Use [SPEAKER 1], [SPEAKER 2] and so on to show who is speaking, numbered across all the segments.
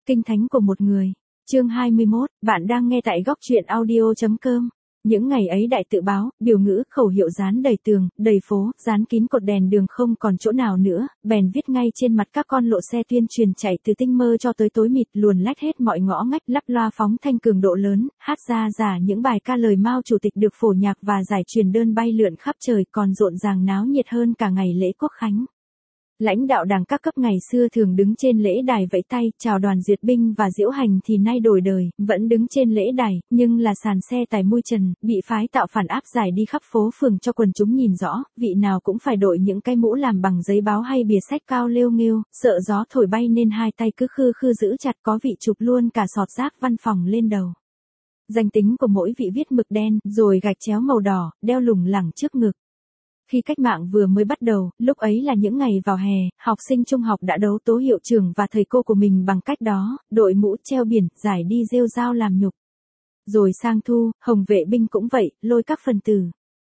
[SPEAKER 1] Kinh thánh của một người. Chương 21, bạn đang nghe tại góc truyện audio.com. Những ngày ấy đại tự báo, biểu ngữ, khẩu hiệu dán đầy tường, đầy phố, dán kín cột đèn đường không còn chỗ nào nữa, bèn viết ngay trên mặt các con lộ xe tuyên truyền chạy từ tinh mơ cho tới tối mịt, luồn lách hết mọi ngõ ngách, lắp loa phóng thanh cường độ lớn, hát ra giả những bài ca lời Mao Chủ tịch được phổ nhạc và giải truyền đơn bay lượn khắp trời, còn rộn ràng náo nhiệt hơn cả ngày lễ Quốc khánh. Lãnh đạo đảng các cấp ngày xưa thường đứng trên lễ đài vẫy tay, chào đoàn duyệt binh và diễu hành thì nay đổi đời, vẫn đứng trên lễ đài, nhưng là sàn xe tải mui trần, bị phái tạo phản áp giải đi khắp phố phường cho quần chúng nhìn rõ, vị nào cũng phải đội những cái mũ làm bằng giấy báo hay bìa sách cao lêu nghêu, sợ gió thổi bay nên hai tay cứ khư khư giữ chặt, có vị chụp luôn cả sọt rác văn phòng lên đầu. Danh tính của mỗi vị viết mực đen, rồi gạch chéo màu đỏ, đeo lủng lẳng trước ngực. Khi cách mạng vừa mới bắt đầu, lúc ấy là những ngày vào hè, học sinh trung học đã đấu tố hiệu trưởng và thầy cô của mình bằng cách đó, đội mũ treo biển, giải đi rêu rao làm nhục. Rồi sang thu, Hồng vệ binh cũng vậy, lôi các phần tử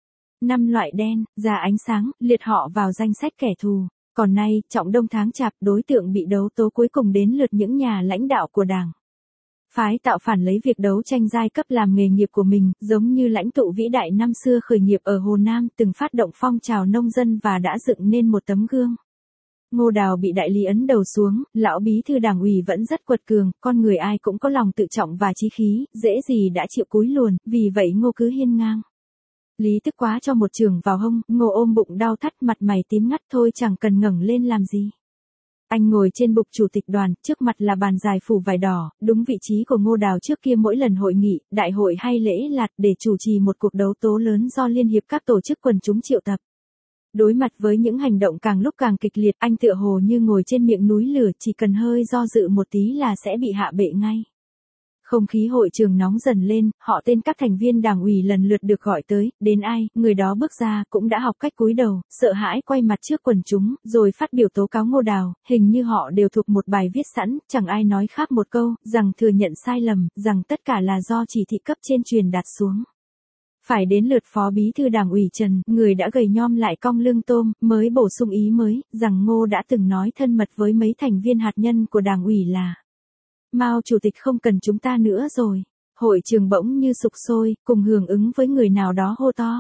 [SPEAKER 1] 5 loại đen, ra ánh sáng, liệt họ vào danh sách kẻ thù. Còn nay, trọng đông tháng chạp, đối tượng bị đấu tố cuối cùng đến lượt những nhà lãnh đạo của đảng. Phái tạo phản lấy việc đấu tranh giai cấp làm nghề nghiệp của mình, giống như lãnh tụ vĩ đại năm xưa khởi nghiệp ở Hồ Nam, từng phát động phong trào nông dân và đã dựng nên một tấm gương. Ngô Đào bị đại lý ấn đầu xuống, lão bí thư đảng ủy vẫn rất quật cường, con người ai cũng có lòng tự trọng và chí khí, dễ gì đã chịu cúi luồn, vì vậy Ngô cứ hiên ngang. Lý tức quá cho một chưởng vào hông, Ngô ôm bụng đau thắt, mặt mày tím ngắt, thôi chẳng cần ngẩng lên làm gì. Anh ngồi trên bục chủ tịch đoàn, trước mặt là bàn dài phủ vải đỏ, đúng vị trí của Ngô Đào trước kia mỗi lần hội nghị, đại hội hay lễ lạt để chủ trì một cuộc đấu tố lớn do Liên hiệp các tổ chức quần chúng triệu tập. Đối mặt với những hành động càng lúc càng kịch liệt, anh tựa hồ như ngồi trên miệng núi lửa, chỉ cần hơi do dự một tí là sẽ bị hạ bệ ngay. Không khí hội trường nóng dần lên, họ tên các thành viên đảng ủy lần lượt được gọi tới, đến ai, người đó bước ra cũng đã học cách cúi đầu, sợ hãi quay mặt trước quần chúng, rồi phát biểu tố cáo Ngô Đào, hình như họ đều thuộc một bài viết sẵn, chẳng ai nói khác một câu, rằng thừa nhận sai lầm, rằng tất cả là do chỉ thị cấp trên truyền đạt xuống. Phải đến lượt phó bí thư đảng ủy Trần, người đã gầy nhom lại cong lưng tôm, mới bổ sung ý mới, rằng Ngô đã từng nói thân mật với mấy thành viên hạt nhân của đảng ủy là Mao Chủ tịch không cần chúng ta nữa rồi. Hội trường bỗng như sục sôi, cùng hưởng ứng với người nào đó hô to.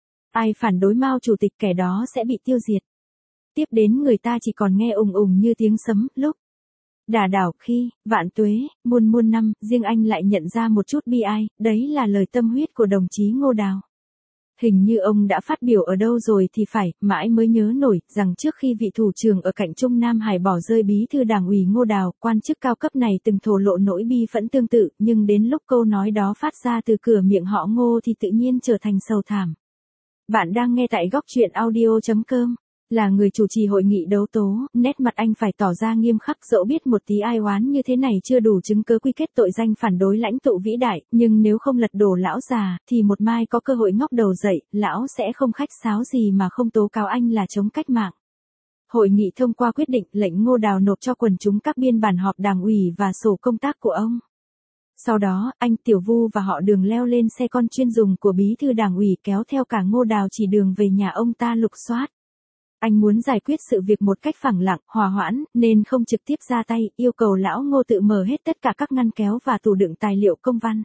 [SPEAKER 1] Ai phản đối Mao Chủ tịch kẻ đó sẽ bị tiêu diệt. Tiếp đến người ta chỉ còn nghe ùng ùng như tiếng sấm, lúc đả đảo khi, vạn tuế, muôn muôn năm, riêng anh lại nhận ra một chút bi ai, đấy là lời tâm huyết của đồng chí Ngô Đào. Hình như ông đã phát biểu ở đâu rồi thì phải, mãi mới nhớ nổi, rằng trước khi vị thủ trưởng ở cạnh Trung Nam Hải bỏ rơi bí thư đảng ủy Ngô Đào, quan chức cao cấp này từng thổ lộ nỗi bi phẫn tương tự, nhưng đến lúc câu nói đó phát ra từ cửa miệng họ Ngô thì tự nhiên trở thành sầu thảm. Bạn đang nghe tại góc truyện audio.com. Là người chủ trì hội nghị đấu tố, nét mặt anh phải tỏ ra nghiêm khắc, dẫu biết một tí ai oán như thế này chưa đủ chứng cớ quy kết tội danh phản đối lãnh tụ vĩ đại, nhưng nếu không lật đổ lão già, thì một mai có cơ hội ngóc đầu dậy, lão sẽ không khách sáo gì mà không tố cáo anh là chống cách mạng. Hội nghị thông qua quyết định lệnh Ngô Đào nộp cho quần chúng các biên bản họp đảng ủy và sổ công tác của ông. Sau đó, anh Tiểu Vu và họ Đường leo lên xe con chuyên dùng của bí thư đảng ủy kéo theo cả Ngô Đào chỉ đường về nhà ông ta lục soát. Anh muốn giải quyết sự việc một cách phẳng lặng, hòa hoãn, nên không trực tiếp ra tay, yêu cầu lão Ngô tự mở hết tất cả các ngăn kéo và tủ đựng tài liệu công văn.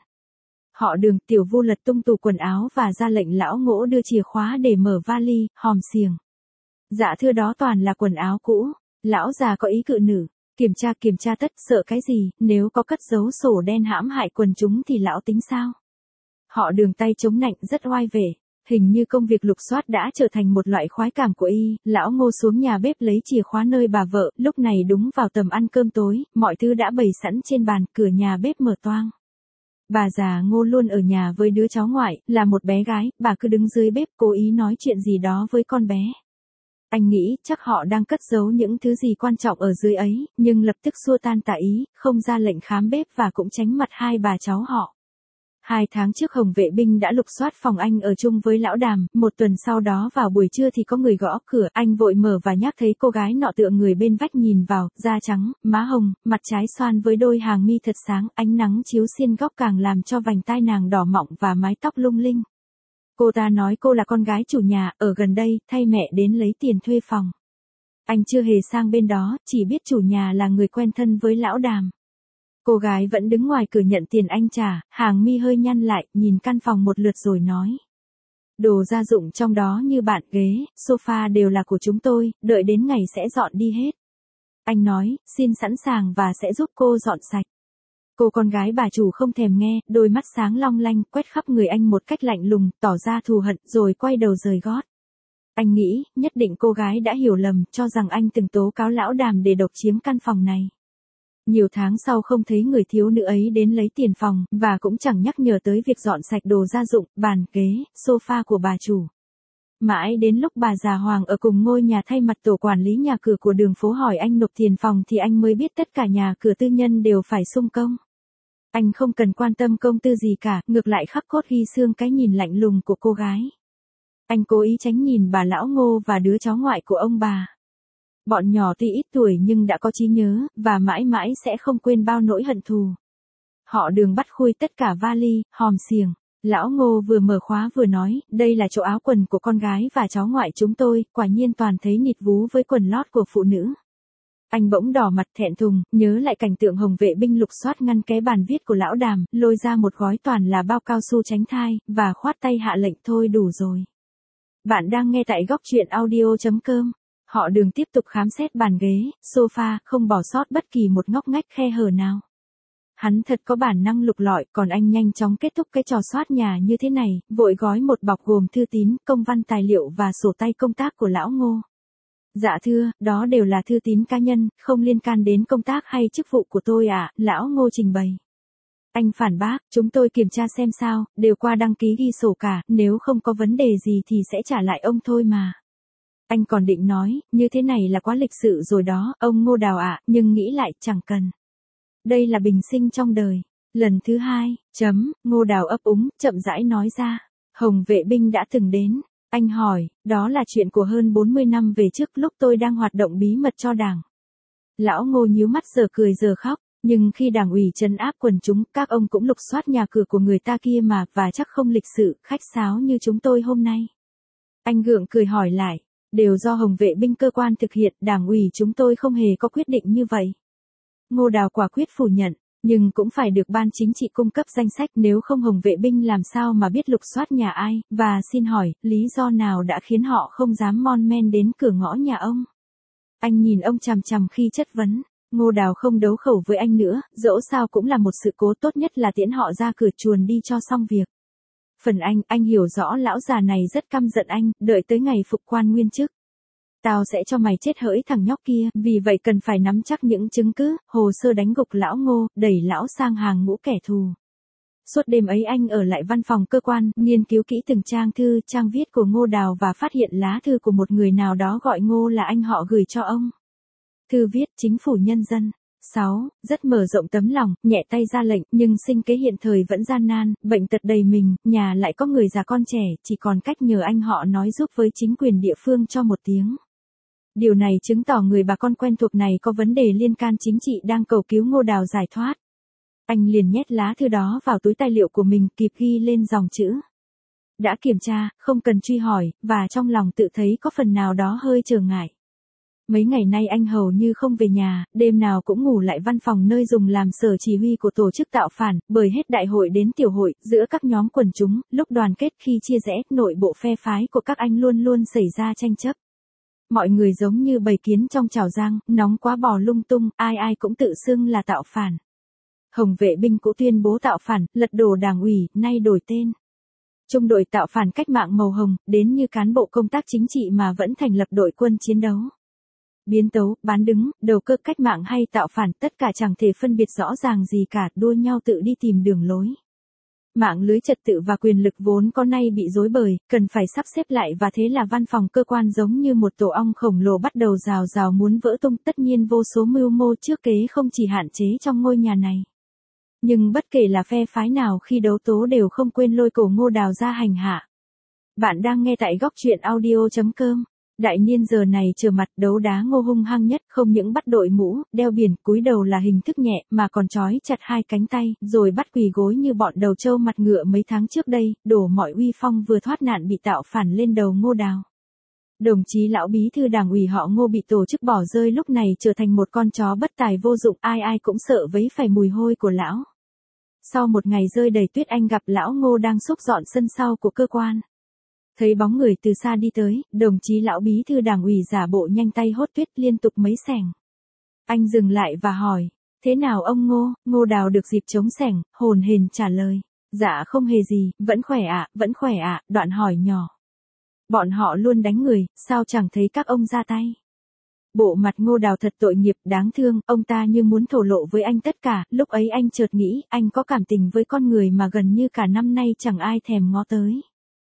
[SPEAKER 1] Họ Đường, Tiểu Vu lật tung tủ quần áo và ra lệnh lão Ngô đưa chìa khóa để mở vali, hòm xiềng. Dạ thưa, đó toàn là quần áo cũ. Lão già có ý cự nữ, kiểm tra tất, sợ cái gì, nếu có cất giấu sổ đen hãm hại quần chúng thì lão tính sao? Họ Đường tay chống nạnh rất oai vệ. Hình như công việc lục soát đã trở thành một loại khoái cảm của y, lão Ngô xuống nhà bếp lấy chìa khóa nơi bà vợ, lúc này đúng vào tầm ăn cơm tối, mọi thứ đã bày sẵn trên bàn, cửa nhà bếp mở toang. Bà già Ngô luôn ở nhà với đứa cháu ngoại, là một bé gái, bà cứ đứng dưới bếp cố ý nói chuyện gì đó với con bé. Anh nghĩ chắc họ đang cất giấu những thứ gì quan trọng ở dưới ấy, nhưng lập tức xua tan tà ý, không ra lệnh khám bếp và cũng tránh mặt hai bà cháu họ. 2 tháng trước Hồng vệ binh đã lục soát phòng anh ở chung với lão Đàm, một tuần sau đó vào buổi trưa thì có người gõ cửa, anh vội mở và nhắc thấy cô gái nọ tựa người bên vách nhìn vào, da trắng, má hồng, mặt trái xoan với đôi hàng mi thật sáng, ánh nắng chiếu xiên góc càng làm cho vành tai nàng đỏ mọng và mái tóc lung linh. Cô ta nói cô là con gái chủ nhà, ở gần đây, thay mẹ đến lấy tiền thuê phòng. Anh chưa hề sang bên đó, chỉ biết chủ nhà là người quen thân với lão Đàm. Cô gái vẫn đứng ngoài cửa nhận tiền anh trả, hàng mi hơi nhăn lại, nhìn căn phòng một lượt rồi nói. Đồ gia dụng trong đó như bàn ghế, sofa đều là của chúng tôi, đợi đến ngày sẽ dọn đi hết. Anh nói, xin sẵn sàng và sẽ giúp cô dọn sạch. Cô con gái bà chủ không thèm nghe, đôi mắt sáng long lanh, quét khắp người anh một cách lạnh lùng, tỏ ra thù hận, rồi quay đầu rời gót. Anh nghĩ, nhất định cô gái đã hiểu lầm, cho rằng anh từng tố cáo lão Đàm để độc chiếm căn phòng này. Nhiều tháng sau không thấy người thiếu nữ ấy đến lấy tiền phòng, và cũng chẳng nhắc nhở tới việc dọn sạch đồ gia dụng, bàn, ghế, sofa của bà chủ. Mãi đến lúc bà già Hoàng ở cùng ngôi nhà thay mặt tổ quản lý nhà cửa của đường phố hỏi anh nộp tiền phòng thì anh mới biết tất cả nhà cửa tư nhân đều phải xung công. Anh không cần quan tâm công tư gì cả, ngược lại khắc cốt ghi xương cái nhìn lạnh lùng của cô gái. Anh cố ý tránh nhìn bà lão Ngô và đứa cháu ngoại của ông bà. Bọn nhỏ tuy ít tuổi nhưng đã có trí nhớ, và mãi mãi sẽ không quên bao nỗi hận thù. Họ Đường bắt khui tất cả vali, hòm xiềng. Lão Ngô vừa mở khóa vừa nói, đây là chỗ áo quần của con gái và cháu ngoại chúng tôi, quả nhiên toàn thấy nịt vú với quần lót của phụ nữ. Anh bỗng đỏ mặt thẹn thùng, nhớ lại cảnh tượng hồng vệ binh lục soát ngăn cái bàn viết của lão Đàm, lôi ra một gói toàn là bao cao su tránh thai, và khoát tay hạ lệnh thôi đủ rồi. Bạn đang nghe tại góc truyện audio.com. Họ Đường tiếp tục khám xét bàn ghế, sofa, không bỏ sót bất kỳ một ngóc ngách khe hở nào. Hắn thật có bản năng lục lọi, còn anh nhanh chóng kết thúc cái trò soát nhà như thế này, vội gói một bọc gồm thư tín, công văn tài liệu và sổ tay công tác của lão Ngô. Dạ thưa, đó đều là thư tín cá nhân, không liên can đến công tác hay chức vụ của tôi ạ, lão Ngô trình bày. Anh phản bác, chúng tôi kiểm tra xem sao, đều qua đăng ký ghi sổ cả, nếu không có vấn đề gì thì sẽ trả lại ông thôi mà. Anh còn định nói, như thế này là quá lịch sự rồi đó, ông Ngô Đào ạ, nhưng nghĩ lại chẳng cần. Đây là bình sinh trong đời. Lần thứ hai, Ngô Đào ấp úng, chậm rãi nói ra. Hồng vệ binh đã từng đến. Anh hỏi, đó là chuyện của hơn 40 năm về trước lúc tôi đang hoạt động bí mật cho đảng. Lão Ngô nhíu mắt giờ cười giờ khóc, nhưng khi đảng ủy trấn áp quần chúng, các ông cũng lục soát nhà cửa của người ta kia mà, và chắc không lịch sự, khách sáo như chúng tôi hôm nay. Anh gượng cười hỏi lại, đều do Hồng vệ binh cơ quan thực hiện, đảng ủy chúng tôi không hề có quyết định như vậy. Ngô Đào quả quyết phủ nhận, nhưng cũng phải được ban chính trị cung cấp danh sách, nếu không Hồng vệ binh làm sao mà biết lục soát nhà ai, và xin hỏi, lý do nào đã khiến họ không dám mon men đến cửa ngõ nhà ông? Anh nhìn ông chằm chằm khi chất vấn. Ngô Đào không đấu khẩu với anh nữa, dẫu sao cũng là một sự cố, tốt nhất là tiễn họ ra cửa chuồn đi cho xong việc. Phần anh hiểu rõ lão già này rất căm giận anh, đợi tới ngày phục quan nguyên chức. Tao sẽ cho mày chết hỡi thằng nhóc kia, vì vậy cần phải nắm chắc những chứng cứ, hồ sơ đánh gục lão Ngô, đẩy lão sang hàng ngũ kẻ thù. Suốt đêm ấy anh ở lại văn phòng cơ quan, nghiên cứu kỹ từng trang thư, trang viết của Ngô Đào và phát hiện lá thư của một người nào đó gọi Ngô là anh họ gửi cho ông. Thư viết chính phủ nhân dân. 6. Rất mở rộng tấm lòng, nhẹ tay ra lệnh, nhưng sinh kế hiện thời vẫn gian nan, bệnh tật đầy mình, nhà lại có người già con trẻ, chỉ còn cách nhờ anh họ nói giúp với chính quyền địa phương cho một tiếng. Điều này chứng tỏ người bà con quen thuộc này có vấn đề liên can chính trị đang cầu cứu Ngô Đào giải thoát. Anh liền nhét lá thư đó vào túi tài liệu của mình, kịp ghi lên dòng chữ. Đã kiểm tra, không cần truy hỏi, và trong lòng tự thấy có phần nào đó hơi trở ngại. Mấy ngày nay anh hầu như không về nhà, đêm nào cũng ngủ lại văn phòng nơi dùng làm sở chỉ huy của tổ chức tạo phản, bởi hết đại hội đến tiểu hội, giữa các nhóm quần chúng, lúc đoàn kết khi chia rẽ, nội bộ phe phái của các anh luôn luôn xảy ra tranh chấp. Mọi người giống như bầy kiến trong chảo rang, nóng quá bò lung tung, ai ai cũng tự xưng là tạo phản. Hồng vệ binh cũng tuyên bố tạo phản, lật đổ đảng ủy, nay đổi tên. Trung đội tạo phản cách mạng màu hồng, đến như cán bộ công tác chính trị mà vẫn thành lập đội quân chiến đấu. Biến tấu, bán đứng, đầu cơ cách mạng hay tạo phản, tất cả chẳng thể phân biệt rõ ràng gì cả, đua nhau tự đi tìm đường lối. Mạng lưới trật tự và quyền lực vốn có nay bị rối bời, cần phải sắp xếp lại, và thế là văn phòng cơ quan giống như một tổ ong khổng lồ bắt đầu rào rào muốn vỡ tung. Tất nhiên vô số mưu mô trước kế không chỉ hạn chế trong ngôi nhà này. Nhưng bất kể là phe phái nào khi đấu tố đều không quên lôi cổ Ngô Đào ra hành hạ. Bạn đang nghe tại góc truyện audio.com. Đại niên giờ này trở mặt đấu đá Ngô hung hăng nhất, không những bắt đội mũ, đeo biển, cúi đầu là hình thức nhẹ, mà còn trói chặt hai cánh tay, rồi bắt quỳ gối như bọn đầu trâu mặt ngựa mấy tháng trước đây, đổ mọi uy phong vừa thoát nạn bị tạo phản lên đầu Ngô Đào. Đồng chí lão bí thư đảng ủy họ Ngô bị tổ chức bỏ rơi lúc này trở thành một con chó bất tài vô dụng, ai ai cũng sợ vấy phải mùi hôi của lão. Sau một ngày rơi đầy tuyết, anh gặp lão Ngô đang xúc dọn sân sau của cơ quan. Thấy bóng người từ xa đi tới, đồng chí lão bí thư đảng ủy giả bộ nhanh tay hốt tuyết liên tục mấy xẻng. Anh dừng lại và hỏi, thế nào ông Ngô? Ngô Đào được dịp chống xẻng, hồn hển trả lời, dạ không hề gì, vẫn khỏe ạ, vẫn khỏe ạ. Đoạn hỏi nhỏ, bọn họ luôn đánh người, sao chẳng thấy các ông ra tay? Bộ mặt Ngô Đào thật tội nghiệp, đáng thương, ông ta như muốn thổ lộ với anh tất cả, lúc ấy anh chợt nghĩ, anh có cảm tình với con người mà gần như cả năm nay chẳng ai thèm ngó tới.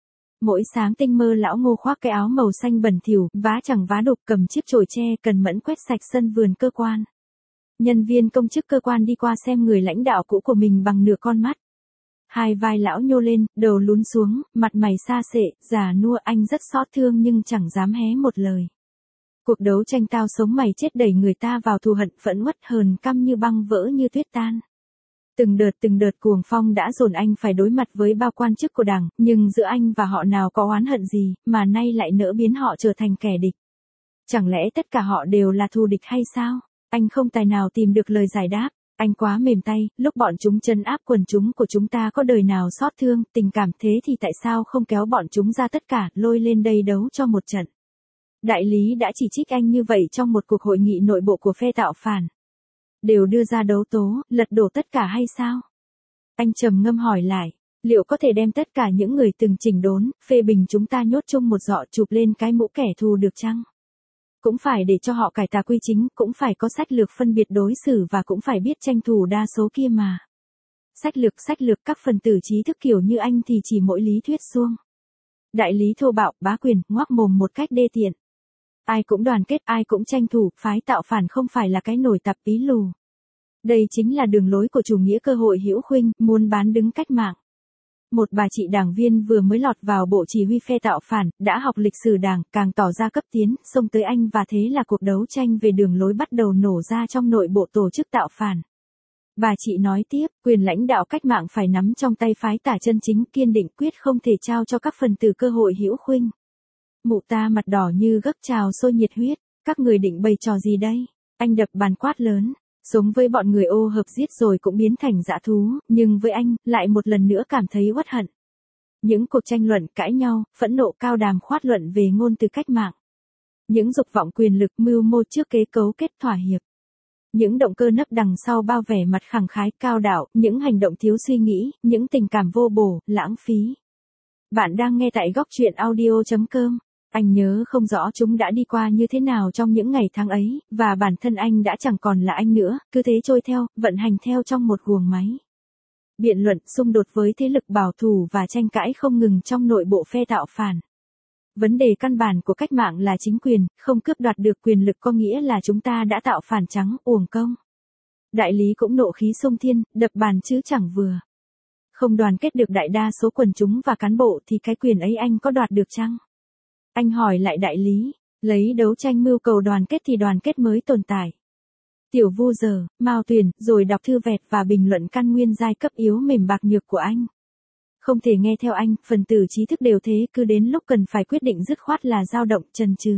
[SPEAKER 1] Mỗi sáng tinh mơ lão Ngô khoác cái áo màu xanh bẩn thỉu, vá chẳng vá đục, cầm chiếc chổi tre cần mẫn quét sạch sân vườn cơ quan. Nhân viên công chức cơ quan đi qua xem người lãnh đạo cũ của mình bằng nửa con mắt. Hai vai lão nhô lên, đầu lún xuống, mặt mày xa xệ, già nua, anh rất xót thương nhưng chẳng dám hé một lời. Cuộc đấu tranh tao sống mày chết đẩy người ta vào thù hận, phẫn uất, hờn căm như băng vỡ như tuyết tan. Từng đợt cuồng phong đã dồn anh phải đối mặt với bao quan chức của Đảng, nhưng giữa anh và họ nào có oán hận gì, mà nay lại nỡ biến họ trở thành kẻ địch. Chẳng lẽ tất cả họ đều là thù địch hay sao? Anh không tài nào tìm được lời giải đáp. Anh quá mềm tay, lúc bọn chúng trấn áp quần chúng của chúng ta có đời nào xót thương, tình cảm thế thì tại sao không kéo bọn chúng ra tất cả, lôi lên đây đấu cho một trận. Đại lý đã chỉ trích anh như vậy trong một cuộc hội nghị nội bộ của phe tạo phản. Đều đưa ra đấu tố, lật đổ tất cả hay sao? Anh trầm ngâm hỏi lại, liệu có thể đem tất cả những người từng chỉnh đốn, phê bình chúng ta nhốt chung một giỏ chụp lên cái mũ kẻ thù được chăng? Cũng phải để cho họ cải tà quy chính, cũng phải có sách lược phân biệt đối xử và cũng phải biết tranh thủ đa số kia mà. Sách lược các phần tử trí thức kiểu như anh thì chỉ mỗi lý thuyết suông. Đại lý thô bạo, bá quyền, ngoác mồm một cách đê tiện. Ai cũng đoàn kết, ai cũng tranh thủ, phái tạo phản không phải là cái nồi tạp pí lù. Đây chính là đường lối của chủ nghĩa cơ hội hữu khuynh, muốn bán đứng cách mạng. Một bà chị đảng viên vừa mới lọt vào bộ chỉ huy phe tạo phản, đã học lịch sử đảng, càng tỏ ra cấp tiến, xông tới anh và thế là cuộc đấu tranh về đường lối bắt đầu nổ ra trong nội bộ tổ chức tạo phản. Bà chị nói tiếp, quyền lãnh đạo cách mạng phải nắm trong tay phái tả chân chính, kiên định quyết không thể trao cho các phần tử cơ hội hữu khuynh. Mụ ta mặt đỏ như gấc trào sôi nhiệt huyết, các người định bày trò gì đây? Anh đập bàn quát lớn. Sống với bọn người ô hợp giết rồi cũng biến thành dã thú, nhưng với anh, lại một lần nữa cảm thấy uất hận. Những cuộc tranh luận, cãi nhau, phẫn nộ cao đàm khoát luận về ngôn từ cách mạng. Những dục vọng quyền lực mưu mô trước kế cấu kết thỏa hiệp. Những động cơ nấp đằng sau bao vẻ mặt khẳng khái cao đạo, những hành động thiếu suy nghĩ, những tình cảm vô bổ, lãng phí. Bạn đang nghe tại góc truyện audio.com. Anh nhớ không rõ chúng đã đi qua như thế nào trong những ngày tháng ấy, và bản thân anh đã chẳng còn là anh nữa, cứ thế trôi theo, vận hành theo trong một guồng máy. Biện luận, xung đột với thế lực bảo thủ và tranh cãi không ngừng trong nội bộ phe tạo phản. Vấn đề căn bản của cách mạng là chính quyền, không cướp đoạt được quyền lực có nghĩa là chúng ta đã tạo phản trắng, uổng công. Đại lý cũng nộ khí xung thiên, đập bàn chứ chẳng vừa. Không đoàn kết được đại đa số quần chúng và cán bộ thì cái quyền ấy anh có đoạt được chăng? Anh hỏi lại đại lý, lấy đấu tranh mưu cầu đoàn kết thì đoàn kết mới tồn tại. Tiểu Vu Giờ, Mao Tuyền, rồi đọc thư vẹt và bình luận căn nguyên giai cấp yếu mềm bạc nhược của anh. Không thể nghe theo anh, phần tử trí thức đều thế, cứ đến lúc cần phải quyết định dứt khoát là dao động, chần chừ.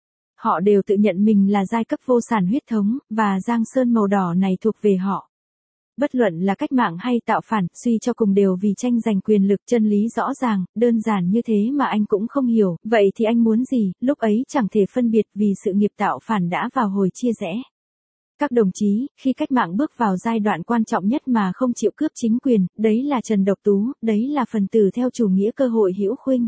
[SPEAKER 1] Họ đều tự nhận mình là giai cấp vô sản huyết thống, và giang sơn màu đỏ này thuộc về họ. Bất luận là cách mạng hay tạo phản, suy cho cùng đều vì tranh giành quyền lực, chân lý rõ ràng, đơn giản như thế mà anh cũng không hiểu, vậy thì anh muốn gì, lúc ấy chẳng thể phân biệt vì sự nghiệp tạo phản đã vào hồi chia rẽ. Các đồng chí, khi cách mạng bước vào giai đoạn quan trọng nhất mà không chịu cướp chính quyền, đấy là Trần Độc Tú, đấy là phần tử theo chủ nghĩa cơ hội hữu khuynh.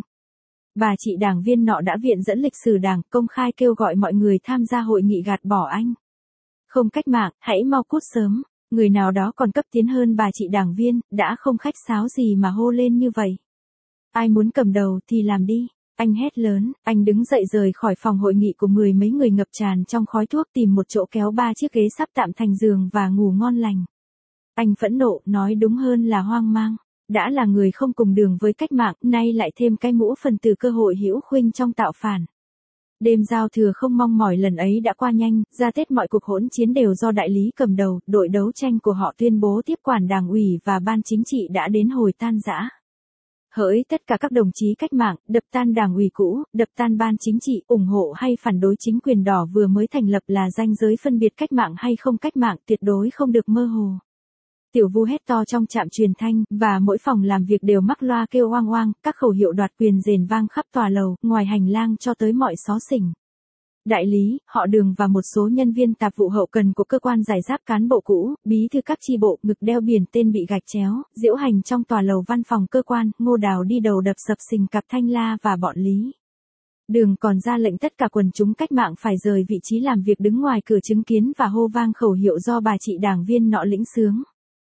[SPEAKER 1] Bà chị đảng viên nọ đã viện dẫn lịch sử đảng, công khai kêu gọi mọi người tham gia hội nghị gạt bỏ anh. Không cách mạng, hãy mau cút sớm. Người nào đó còn cấp tiến hơn bà chị đảng viên, đã không khách sáo gì mà hô lên như vậy. Ai muốn cầm đầu thì làm đi. Anh hét lớn, anh đứng dậy rời khỏi phòng hội nghị của mười mấy người ngập tràn trong khói thuốc, tìm một chỗ kéo 3 chiếc ghế sắp tạm thành giường và ngủ ngon lành. Anh phẫn nộ, nói đúng hơn là hoang mang. Đã là người không cùng đường với cách mạng, nay lại thêm cái mũ phần tử cơ hội hữu khuynh trong tạo phản. Đêm giao thừa không mong mỏi lần ấy đã qua nhanh, ra Tết mọi cuộc hỗn chiến đều do đại lý cầm đầu, đội đấu tranh của họ tuyên bố tiếp quản đảng ủy và ban chính trị đã đến hồi tan rã. Hỡi tất cả các đồng chí cách mạng, đập tan đảng ủy cũ, đập tan ban chính trị, ủng hộ hay phản đối chính quyền đỏ vừa mới thành lập là ranh giới phân biệt cách mạng hay không cách mạng tuyệt đối không được mơ hồ. Tiểu Vu hét to trong trạm truyền thanh, và mỗi phòng làm việc đều mắc loa kêu oang oang, các khẩu hiệu đoạt quyền rền vang khắp tòa lầu, ngoài hành lang cho tới mọi xó xỉnh. Đại lý, họ Đường và một số nhân viên tạp vụ hậu cần của cơ quan giải giáp cán bộ cũ, bí thư các chi bộ, ngực đeo biển tên bị gạch chéo, diễu hành trong tòa lầu văn phòng cơ quan, Ngô Đào đi đầu đập sập sình cặp Thanh La và bọn Lý. Đường còn ra lệnh tất cả quần chúng cách mạng phải rời vị trí làm việc đứng ngoài cửa chứng kiến và hô vang khẩu hiệu do bà chị đảng viên nọ lĩnh xướng.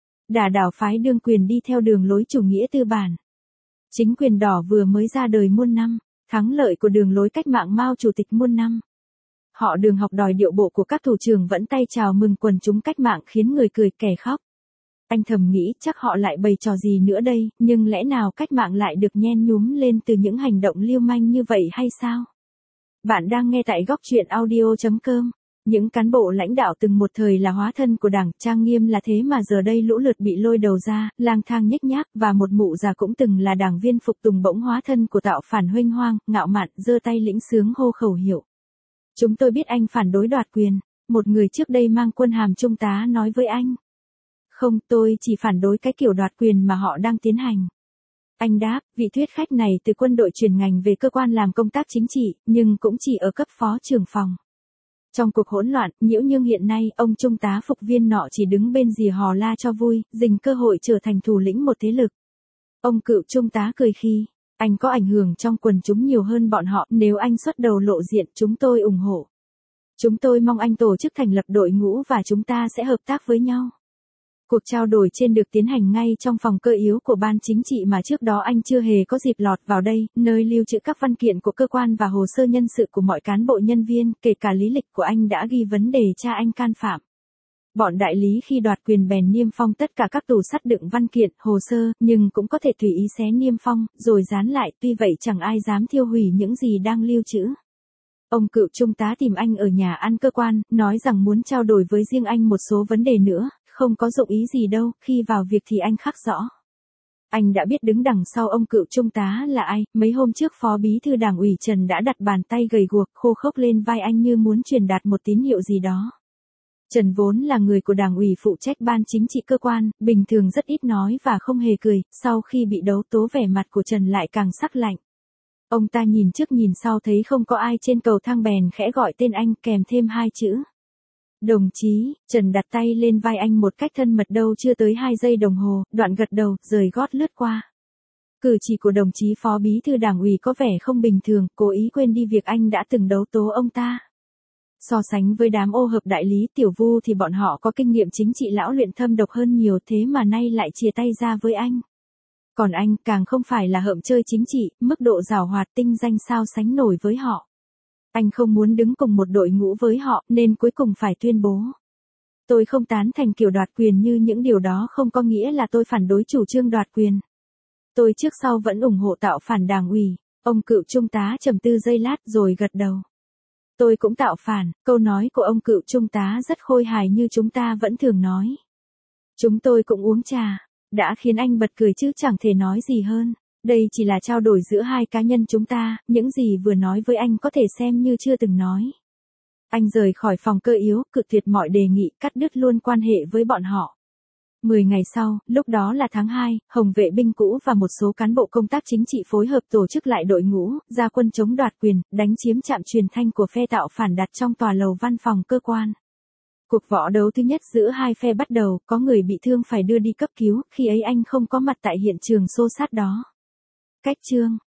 [SPEAKER 1] Đả đảo phái đương quyền đi theo đường lối chủ nghĩa tư bản. Chính quyền đỏ vừa mới ra đời muôn năm, thắng lợi của đường lối cách mạng Mao chủ tịch muôn năm. Họ Đường học đòi điệu bộ của các thủ trưởng vẫn tay chào mừng quần chúng cách mạng khiến người cười kẻ khóc. Anh thầm nghĩ chắc họ lại bày trò gì nữa đây, nhưng lẽ nào cách mạng lại được nhen nhúm lên từ những hành động lưu manh như vậy hay sao? Bạn đang nghe tại góc truyện audio.com. Những cán bộ lãnh đạo từng một thời là hóa thân của đảng, trang nghiêm là thế mà giờ đây lũ lượt bị lôi đầu ra, lang thang nhếch nhác, và một mụ già cũng từng là đảng viên phục tùng bỗng hóa thân của tạo phản huênh hoang, ngạo mạn, giơ tay lĩnh xướng hô khẩu hiệu. Chúng tôi biết anh phản đối đoạt quyền, một người trước đây mang quân hàm trung tá nói với anh. Không, tôi chỉ phản đối cái kiểu đoạt quyền mà họ đang tiến hành. Anh đáp, vị thuyết khách này từ quân đội chuyển ngành về cơ quan làm công tác chính trị, nhưng cũng chỉ ở cấp phó trưởng phòng. Trong cuộc hỗn loạn, nhiễu nhưng hiện nay, ông trung tá phục viên nọ chỉ đứng bên rìa hò la cho vui, dình cơ hội trở thành thủ lĩnh một thế lực. Ông cựu trung tá cười khi, anh có ảnh hưởng trong quần chúng nhiều hơn bọn họ, nếu anh xuất đầu lộ diện, chúng tôi ủng hộ. Chúng tôi mong anh tổ chức thành lập đội ngũ và chúng ta sẽ hợp tác với nhau. Cuộc trao đổi trên được tiến hành ngay trong phòng cơ yếu của ban chính trị mà trước đó anh chưa hề có dịp lọt vào đây, nơi lưu trữ các văn kiện của cơ quan và hồ sơ nhân sự của mọi cán bộ nhân viên, kể cả lý lịch của anh đã ghi vấn đề cha anh can phạm. Bọn đại lý khi đoạt quyền bèn niêm phong tất cả các tủ sắt đựng văn kiện, hồ sơ, nhưng cũng có thể tùy ý xé niêm phong, rồi dán lại, tuy vậy chẳng ai dám thiêu hủy những gì đang lưu trữ. Ông cựu trung tá tìm anh ở nhà ăn cơ quan, nói rằng muốn trao đổi với riêng anh một số vấn đề nữa, không có dụng ý gì đâu, khi vào việc thì anh khắc rõ. Anh đã biết đứng đằng sau ông cựu trung tá là ai, mấy hôm trước phó bí thư đảng ủy Trần đã đặt bàn tay gầy guộc, khô khốc lên vai anh như muốn truyền đạt một tín hiệu gì đó. Trần vốn là người của đảng ủy phụ trách ban chính trị cơ quan, bình thường rất ít nói và không hề cười, sau khi bị đấu tố vẻ mặt của Trần lại càng sắc lạnh. Ông ta nhìn trước nhìn sau thấy không có ai trên cầu thang bèn khẽ gọi tên anh kèm thêm 2 chữ. Đồng chí, Trần đặt tay lên vai anh một cách thân mật đâu chưa tới 2 giây đồng hồ, đoạn gật đầu, rời gót lướt qua. Cử chỉ của đồng chí phó bí thư đảng ủy có vẻ không bình thường, cố ý quên đi việc anh đã từng đấu tố ông ta. So sánh với đám ô hợp đại lý Tiểu Vu thì bọn họ có kinh nghiệm chính trị lão luyện thâm độc hơn nhiều, thế mà nay lại chia tay ra với anh. Còn anh càng không phải là hợm chơi chính trị, mức độ giàu hoạt tinh danh sao sánh nổi với họ. Anh không muốn đứng cùng một đội ngũ với họ, nên cuối cùng phải tuyên bố. Tôi không tán thành kiểu đoạt quyền, như những điều đó không có nghĩa là tôi phản đối chủ trương đoạt quyền. Tôi trước sau vẫn ủng hộ tạo phản đảng ủy. Ông cựu trung tá trầm tư giây lát rồi gật đầu. Tôi cũng tạo phản, câu nói của ông cựu trung tá rất khôi hài như chúng ta vẫn thường nói. Chúng tôi cũng uống trà, đã khiến anh bật cười chứ chẳng thể nói gì hơn. Đây chỉ là trao đổi giữa hai cá nhân chúng ta, những gì vừa nói với anh có thể xem như chưa từng nói. Anh rời khỏi phòng cơ yếu, cự tuyệt mọi đề nghị, cắt đứt luôn quan hệ với bọn họ. 10 ngày sau, lúc đó là tháng 2, Hồng vệ binh cũ và một số cán bộ công tác chính trị phối hợp tổ chức lại đội ngũ, ra quân chống đoạt quyền, đánh chiếm trạm truyền thanh của phe tạo phản đặt trong tòa lầu văn phòng cơ quan. Cuộc võ đấu thứ nhất giữa hai phe bắt đầu, có người bị thương phải đưa đi cấp cứu, khi ấy anh không có mặt tại hiện trường xô xát đó. Cách chương